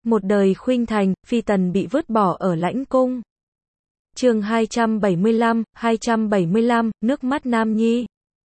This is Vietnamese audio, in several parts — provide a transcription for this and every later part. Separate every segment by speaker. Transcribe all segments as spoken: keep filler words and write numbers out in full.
Speaker 1: Một đời khuynh thành, phi tần bị vứt bỏ ở lãnh cung. Chương hai trăm bảy mươi lăm, hai trăm bảy mươi lăm, nước mắt nam nhi.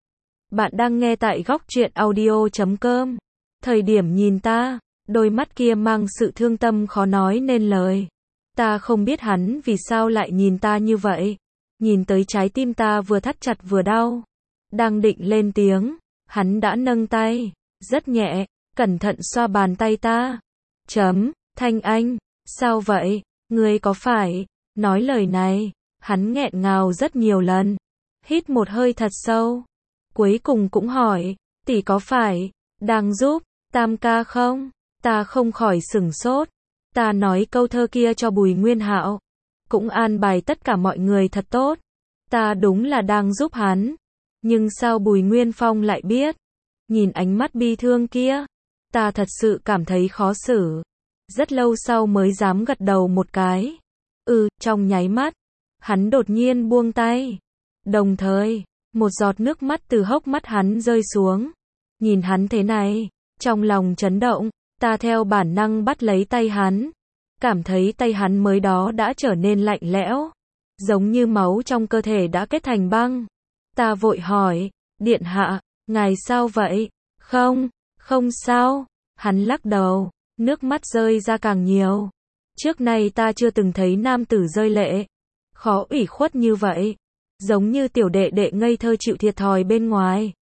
Speaker 1: Bạn đang nghe tại góc truyện audio chấm com. Thời điểm nhìn ta, đôi mắt kia mang sự thương tâm khó nói nên lời. Ta không biết hắn vì sao lại nhìn ta như vậy. Nhìn tới trái tim ta vừa thắt chặt vừa đau. Đang định lên tiếng, hắn đã nâng tay, rất nhẹ, cẩn thận xoa bàn tay ta. Chấm, Thanh Anh, sao vậy? Ngươi có phải? Nói lời này, hắn nghẹn ngào rất nhiều lần. Hít một hơi thật sâu. Cuối cùng cũng hỏi, tỷ có phải đang giúp Tam ca không? Ta không khỏi sửng sốt. Ta nói câu thơ kia cho Bùi Nguyên Hạo, cũng an bài tất cả mọi người thật tốt. Ta đúng là đang giúp hắn. Nhưng sao Bùi Nguyên Phong lại biết? Nhìn ánh mắt bi thương kia, ta thật sự cảm thấy khó xử. Rất lâu sau mới dám gật đầu một cái. Ừ, trong nháy mắt, hắn đột nhiên buông tay. Đồng thời, một giọt nước mắt từ hốc mắt hắn rơi xuống. Nhìn hắn thế này, trong lòng chấn động, ta theo bản năng bắt lấy tay hắn. Cảm thấy tay hắn mới đó đã trở nên lạnh lẽo, giống như máu trong cơ thể đã kết thành băng. Ta vội hỏi, điện hạ, ngài sao vậy? Không, không sao. Hắn lắc đầu, nước mắt rơi ra càng nhiều. Trước nay ta chưa từng thấy nam tử rơi lệ, khó ủy khuất như vậy. Giống như tiểu đệ đệ ngây thơ chịu thiệt thòi bên ngoài.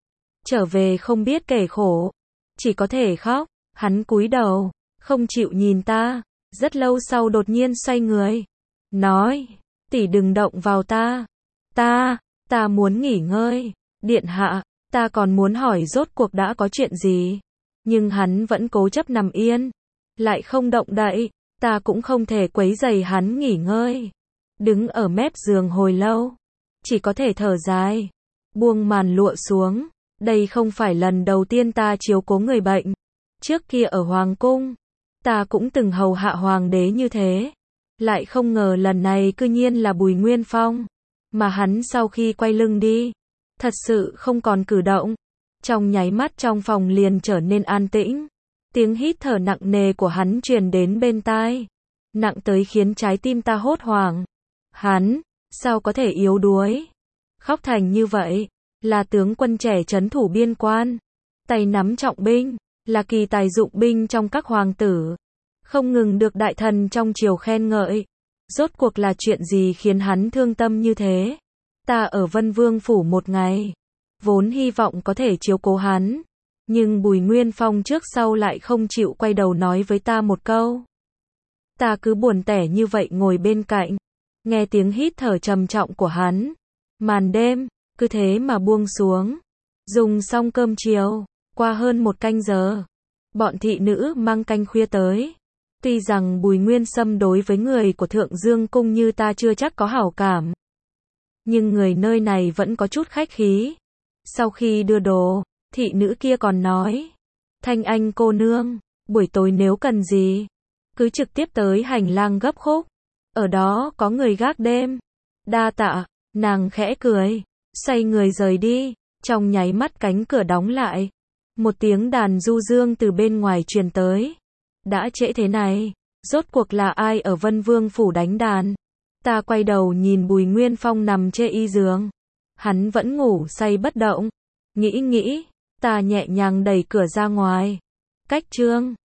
Speaker 1: Trở về không biết kể khổ, chỉ có thể khóc. Hắn cúi đầu, không chịu nhìn ta. Rất lâu sau đột nhiên xoay người, nói, tỷ đừng động vào ta. Ta, ta muốn nghỉ ngơi. Điện hạ, ta còn muốn hỏi rốt cuộc đã có chuyện gì. Nhưng hắn vẫn cố chấp nằm yên, lại không động đậy. Ta cũng không thể quấy rầy hắn nghỉ ngơi. Đứng ở mép giường hồi lâu, chỉ có thể thở dài, buông màn lụa xuống. Đây không phải lần đầu tiên ta chiếu cố người bệnh. Trước kia ở Hoàng cung, ta cũng từng hầu hạ hoàng đế như thế. Lại không ngờ lần này cư nhiên là Bùi Nguyên Phong. Mà hắn sau khi quay lưng đi, thật sự không còn cử động. Trong nháy mắt trong phòng liền trở nên an tĩnh. Tiếng hít thở nặng nề của hắn truyền đến bên tai, nặng tới khiến trái tim ta hốt hoảng. Hắn, sao có thể yếu đuối, khóc thành như vậy? Là tướng quân trẻ trấn thủ biên quan, tay nắm trọng binh, là kỳ tài dụng binh trong các hoàng tử, không ngừng được đại thần trong triều khen ngợi. Rốt cuộc là chuyện gì khiến hắn thương tâm như thế? Ta ở Vân Vương phủ một ngày, vốn hy vọng có thể chiếu cố hắn. Nhưng Bùi Nguyên Phong trước sau lại không chịu quay đầu nói với ta một câu. Ta cứ buồn tẻ như vậy ngồi bên cạnh, nghe tiếng hít thở trầm trọng của hắn. Màn đêm, cứ thế mà buông xuống. Dùng xong cơm chiều, qua hơn một canh giờ, bọn thị nữ mang canh khuya tới. Tuy rằng Bùi Nguyên Sâm đối với người của Thượng Dương Cung như ta chưa chắc có hảo cảm, nhưng người nơi này vẫn có chút khách khí. Sau khi đưa đồ, thị nữ kia còn nói, Thanh Anh cô nương, buổi tối nếu cần gì, cứ trực tiếp tới hành lang gấp khúc, ở đó có người gác đêm. Đa tạ. Nàng khẽ cười, xoay người rời đi. Trong nháy mắt cánh cửa đóng lại, một tiếng đàn du dương từ bên ngoài truyền tới. Đã trễ thế này, rốt cuộc là ai ở Vân Vương phủ đánh đàn? Ta quay đầu nhìn Bùi Nguyên Phong nằm trên y giường, hắn vẫn ngủ say bất động. Nghĩ nghĩ, ta nhẹ nhàng đẩy cửa ra ngoài. Cách chương